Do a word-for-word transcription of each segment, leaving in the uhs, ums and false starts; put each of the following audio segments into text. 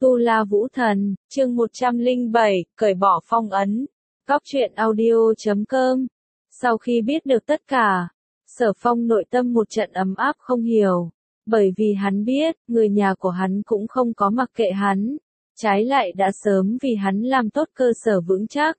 Tu La Vũ Thần, chương một trăm lẻ bảy, cởi bỏ phong ấn. Cóc truyện audio chấm com. Sau khi biết được tất cả, Sở Phong nội tâm một trận ấm áp không hiểu, bởi vì hắn biết, người nhà của hắn cũng không có mặc kệ hắn, trái lại đã sớm vì hắn làm tốt cơ sở vững chắc.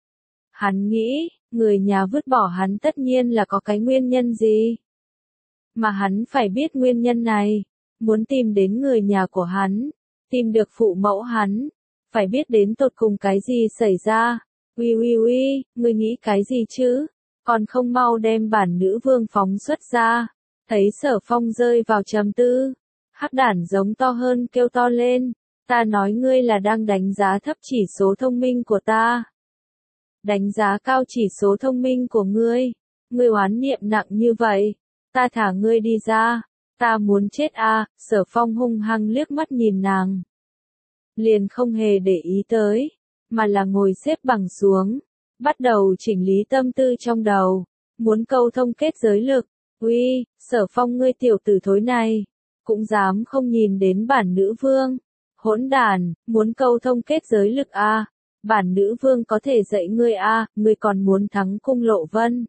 Hắn nghĩ, người nhà vứt bỏ hắn tất nhiên là có cái nguyên nhân gì. Mà hắn phải biết nguyên nhân này, muốn tìm đến người nhà của hắn, tìm được phụ mẫu hắn, phải biết đến tột cùng cái gì xảy ra. Uy uy uy, ngươi nghĩ cái gì chứ? Còn không mau đem bản nữ vương phóng xuất ra. Thấy Sở Phong rơi vào trầm tư, hắc đản giống to hơn kêu to lên, ta nói ngươi là đang đánh giá thấp chỉ số thông minh của ta. Đánh giá cao chỉ số thông minh của ngươi, ngươi oán niệm nặng như vậy, ta thả ngươi đi ra, ta muốn chết à. Sở Phong hung hăng liếc mắt nhìn nàng, liền không hề để ý tới, mà là ngồi xếp bằng xuống, bắt đầu chỉnh lý tâm tư trong đầu, muốn câu thông kết giới lực. Uy, Sở Phong ngươi tiểu tử thối này, cũng dám không nhìn đến bản nữ vương, hỗn đàn, muốn câu thông kết giới lực à, bản nữ vương có thể dạy ngươi à, ngươi còn muốn thắng cung lộ vân.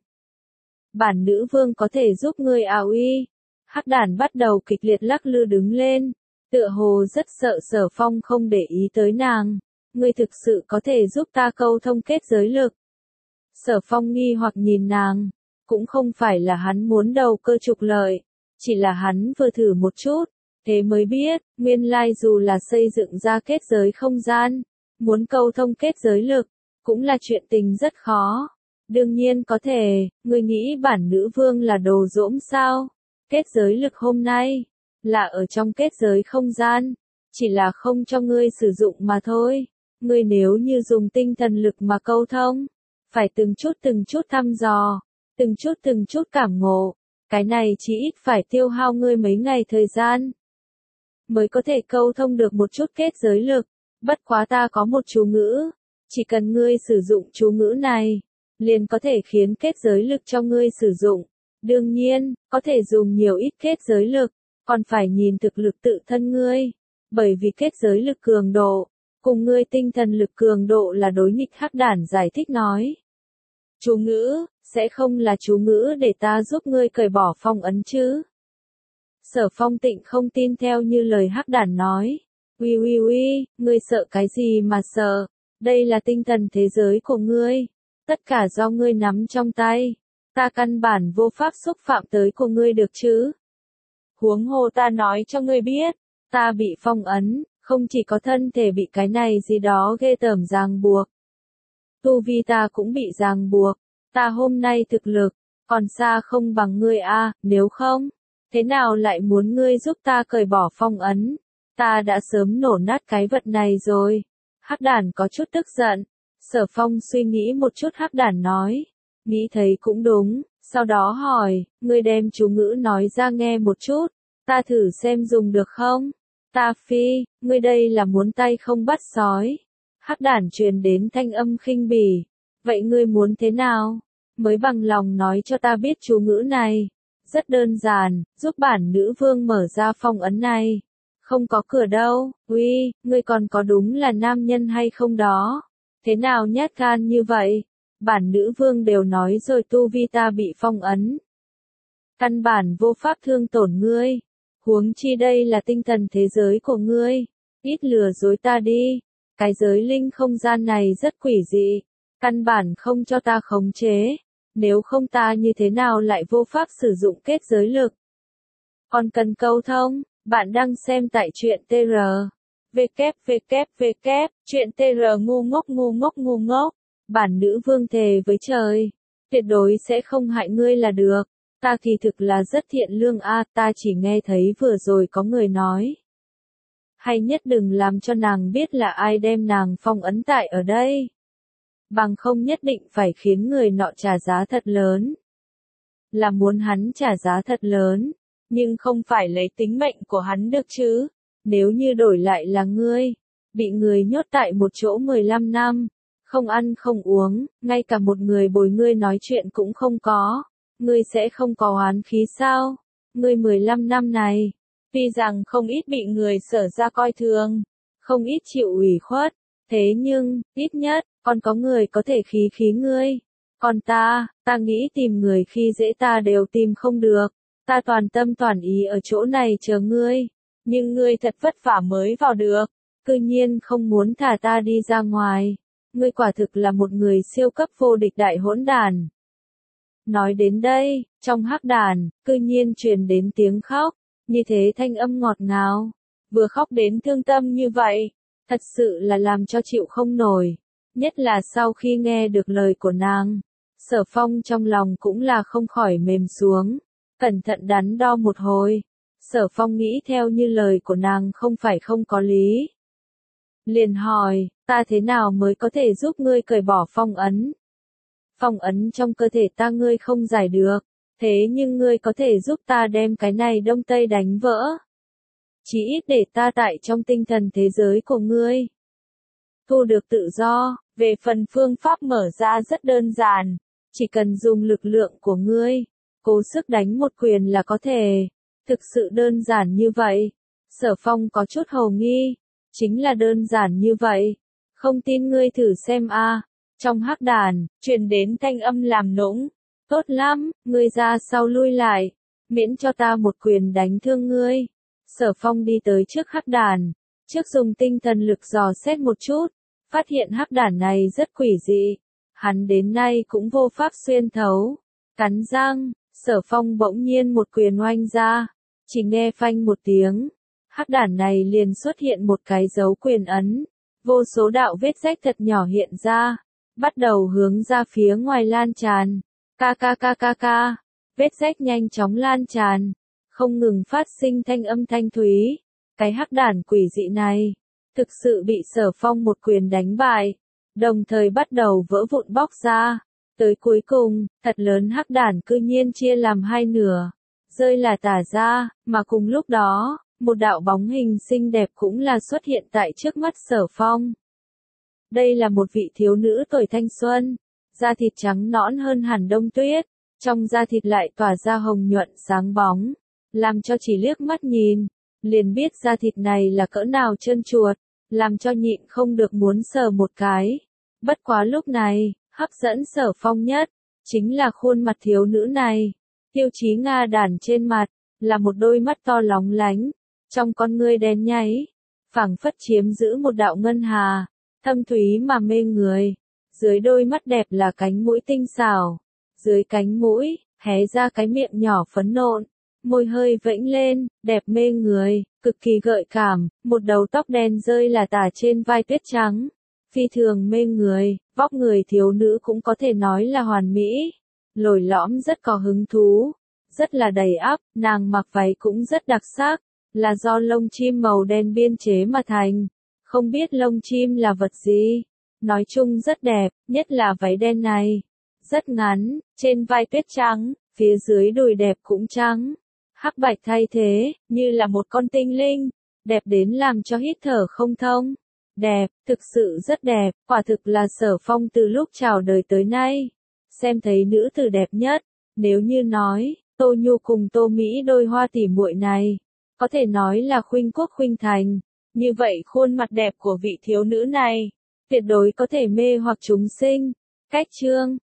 Bản nữ vương có thể giúp ngươi à. Uy, hắc đàn bắt đầu kịch liệt lắc lư đứng lên, tựa hồ rất sợ Sở Phong không để ý tới nàng. Ngươi thực sự có thể giúp ta câu thông kết giới lực? Sở Phong nghi hoặc nhìn nàng, cũng không phải là hắn muốn đầu cơ trục lợi, chỉ là hắn vừa thử một chút, thế mới biết, nguyên lai dù là xây dựng ra kết giới không gian, muốn câu thông kết giới lực, cũng là chuyện tình rất khó. Đương nhiên có thể, ngươi nghĩ bản nữ vương là đồ dỗm sao? Kết giới lực hôm nay, là ở trong kết giới không gian, chỉ là không cho ngươi sử dụng mà thôi. Ngươi nếu như dùng tinh thần lực mà câu thông, phải từng chút từng chút thăm dò, từng chút từng chút cảm ngộ, cái này chỉ ít phải tiêu hao ngươi mấy ngày thời gian, mới có thể câu thông được một chút kết giới lực. Bất quá ta có một chú ngữ, chỉ cần ngươi sử dụng chú ngữ này, liền có thể khiến kết giới lực cho ngươi sử dụng. Đương nhiên, có thể dùng nhiều ít kết giới lực, còn phải nhìn thực lực tự thân ngươi, bởi vì kết giới lực cường độ cùng ngươi tinh thần lực cường độ là đối nghịch. Hắc đản giải thích nói. Chú ngữ, sẽ không là chú ngữ để ta giúp ngươi cởi bỏ phong ấn chứ? Sở Phong tịnh không tin theo như lời hắc đản nói. Uy uy uy, ngươi sợ cái gì mà sợ? Đây là tinh thần thế giới của ngươi, tất cả do ngươi nắm trong tay, ta căn bản vô pháp xúc phạm tới của ngươi được chứ? Huống hồ ta nói cho ngươi biết, ta bị phong ấn. Không chỉ có thân thể bị cái này gì đó ghê tởm ràng buộc, tu vi ta cũng bị ràng buộc, ta hôm nay thực lực, còn xa không bằng ngươi a. Nếu không, thế nào lại muốn ngươi giúp ta cởi bỏ phong ấn, ta đã sớm nổ nát cái vật này rồi. Hắc đản có chút tức giận. Sở Phong suy nghĩ một chút. Hắc đản nói, nghĩ thấy cũng đúng, sau đó hỏi, ngươi đem chú ngữ nói ra nghe một chút, ta thử xem dùng được không? Ta phi, ngươi đây là muốn tay không bắt sói. Hắc đản truyền đến thanh âm khinh bỉ. Vậy ngươi muốn thế nào? Mới bằng lòng nói cho ta biết chú ngữ này. Rất đơn giản, giúp bản nữ vương mở ra phong ấn này. Không có cửa đâu. Uy, ngươi còn có đúng là nam nhân hay không đó? Thế nào nhát gan như vậy? Bản nữ vương đều nói rồi tu vi ta bị phong ấn, căn bản vô pháp thương tổn ngươi. Huống chi đây là tinh thần thế giới của ngươi, ít lừa dối ta đi. Cái giới linh không gian này rất quỷ dị, căn bản không cho ta khống chế, nếu không ta như thế nào lại vô pháp sử dụng kết giới lực. Còn cần câu thông, bạn đang xem tại truyện tê rờ. vê vê vê vê, truyện tê rờ ngu ngốc ngu ngốc ngu ngốc. Bản nữ vương thề với trời, tuyệt đối sẽ không hại ngươi là được. Ta kỳ thực là rất thiện lương a, à, ta chỉ nghe thấy vừa rồi có người nói. Hay nhất đừng làm cho nàng biết là ai đem nàng phong ấn tại ở đây. Bằng không nhất định phải khiến người nọ trả giá thật lớn. Là muốn hắn trả giá thật lớn, nhưng không phải lấy tính mệnh của hắn được chứ. Nếu như đổi lại là ngươi, bị người nhốt tại một chỗ mười lăm năm, không ăn không uống, ngay cả một người bồi ngươi nói chuyện cũng không có. Ngươi sẽ không có oán khí sao? Ngươi mười lăm năm này, tuy rằng không ít bị người Sở ra coi thường, không ít chịu ủy khuất. Thế nhưng, ít nhất, còn có người có thể khí khí ngươi. Còn ta, ta nghĩ tìm người khi dễ ta đều tìm không được. Ta toàn tâm toàn ý ở chỗ này chờ ngươi. Nhưng ngươi thật vất vả mới vào được. Cư nhiên không muốn thả ta đi ra ngoài. Ngươi quả thực là một người siêu cấp vô địch đại hỗn đàn. Nói đến đây, trong hắc đàn, cư nhiên truyền đến tiếng khóc. Như thế thanh âm ngọt ngào. Vừa khóc đến thương tâm như vậy. Thật sự là làm cho chịu không nổi. Nhất là sau khi nghe được lời của nàng. Sở Phong trong lòng cũng là không khỏi mềm xuống. Cẩn thận đắn đo một hồi. Sở Phong nghĩ theo như lời của nàng không phải không có lý. Liền hỏi, ta thế nào mới có thể giúp ngươi cởi bỏ phong ấn? Phong ấn trong cơ thể ta ngươi không giải được. Thế nhưng ngươi có thể giúp ta đem cái này đông tây đánh vỡ. Chỉ ít để ta tại trong tinh thần thế giới của ngươi. Thu được tự do, về phần phương pháp mở ra rất đơn giản. Chỉ cần dùng lực lượng của ngươi, cố sức đánh một quyền là có thể. Thực sự đơn giản như vậy. Sở Phong có chút hồ nghi. Chính là đơn giản như vậy. Không tin ngươi thử xem a. Trong hắc đàn, truyền đến thanh âm làm nũng. Tốt lắm, ngươi ra sau lui lại. Miễn cho ta một quyền đánh thương ngươi. Sở Phong đi tới trước hắc đàn. Trước dùng tinh thần lực dò xét một chút. Phát hiện hắc đàn này rất quỷ dị. Hắn đến nay cũng vô pháp xuyên thấu. Cắn răng, Sở Phong bỗng nhiên một quyền oanh ra. Chỉ nghe phanh một tiếng. Hắc đàn này liền xuất hiện một cái dấu quyền ấn. Vô số đạo vết rách thật nhỏ hiện ra. Bắt đầu hướng ra phía ngoài lan tràn. Ca ca ca ca ca. Vết rách nhanh chóng lan tràn. Không ngừng phát sinh thanh âm thanh thúy. Cái hắc đàn quỷ dị này. Thực sự bị Sở Phong một quyền đánh bại. Đồng thời bắt đầu vỡ vụn bóc ra. Tới cuối cùng, thật lớn hắc đàn cư nhiên chia làm hai nửa. Rơi là tả ra, mà cùng lúc đó, một đạo bóng hình xinh đẹp cũng là xuất hiện tại trước mắt Sở Phong. Đây là một vị thiếu nữ tuổi thanh xuân, da thịt trắng nõn hơn hẳn đông tuyết, trong da thịt lại tỏa ra hồng nhuận sáng bóng, làm cho chỉ liếc mắt nhìn, liền biết da thịt này là cỡ nào trơn truột, làm cho nhịn không được muốn sờ một cái. Bất quá lúc này, hấp dẫn Sở Phong nhất, chính là khuôn mặt thiếu nữ này. Tiêu chí Nga đàn trên mặt, là một đôi mắt to lóng lánh, trong con ngươi đen nháy, phảng phất chiếm giữ một đạo ngân hà, thâm thúy mà mê người. Dưới đôi mắt đẹp là cánh mũi tinh xảo, dưới cánh mũi, hé ra cái miệng nhỏ phấn nộn, môi hơi vẫy lên, đẹp mê người, cực kỳ gợi cảm, một đầu tóc đen rơi là tả trên vai tuyết trắng, phi thường mê người, vóc người thiếu nữ cũng có thể nói là hoàn mỹ. Lồi lõm rất có hứng thú, rất là đầy ắp, nàng mặc váy cũng rất đặc sắc, là do lông chim màu đen biên chế mà thành, không biết lông chim là vật gì, nói chung rất đẹp, nhất là váy đen này, rất ngắn, trên vai tuyết trắng, phía dưới đùi đẹp cũng trắng, hắc bạch thay thế, như là một con tinh linh, đẹp đến làm cho hít thở không thông, đẹp, thực sự rất đẹp, quả thực là Sở Phong từ lúc chào đời tới nay. Xem thấy nữ tử đẹp nhất, nếu như nói, Tô Nhu cùng Tô Mỹ đôi hoa tỉ muội này, có thể nói là khuynh quốc khuynh thành, như vậy khuôn mặt đẹp của vị thiếu nữ này, tuyệt đối có thể mê hoặc chúng sinh. Cách chương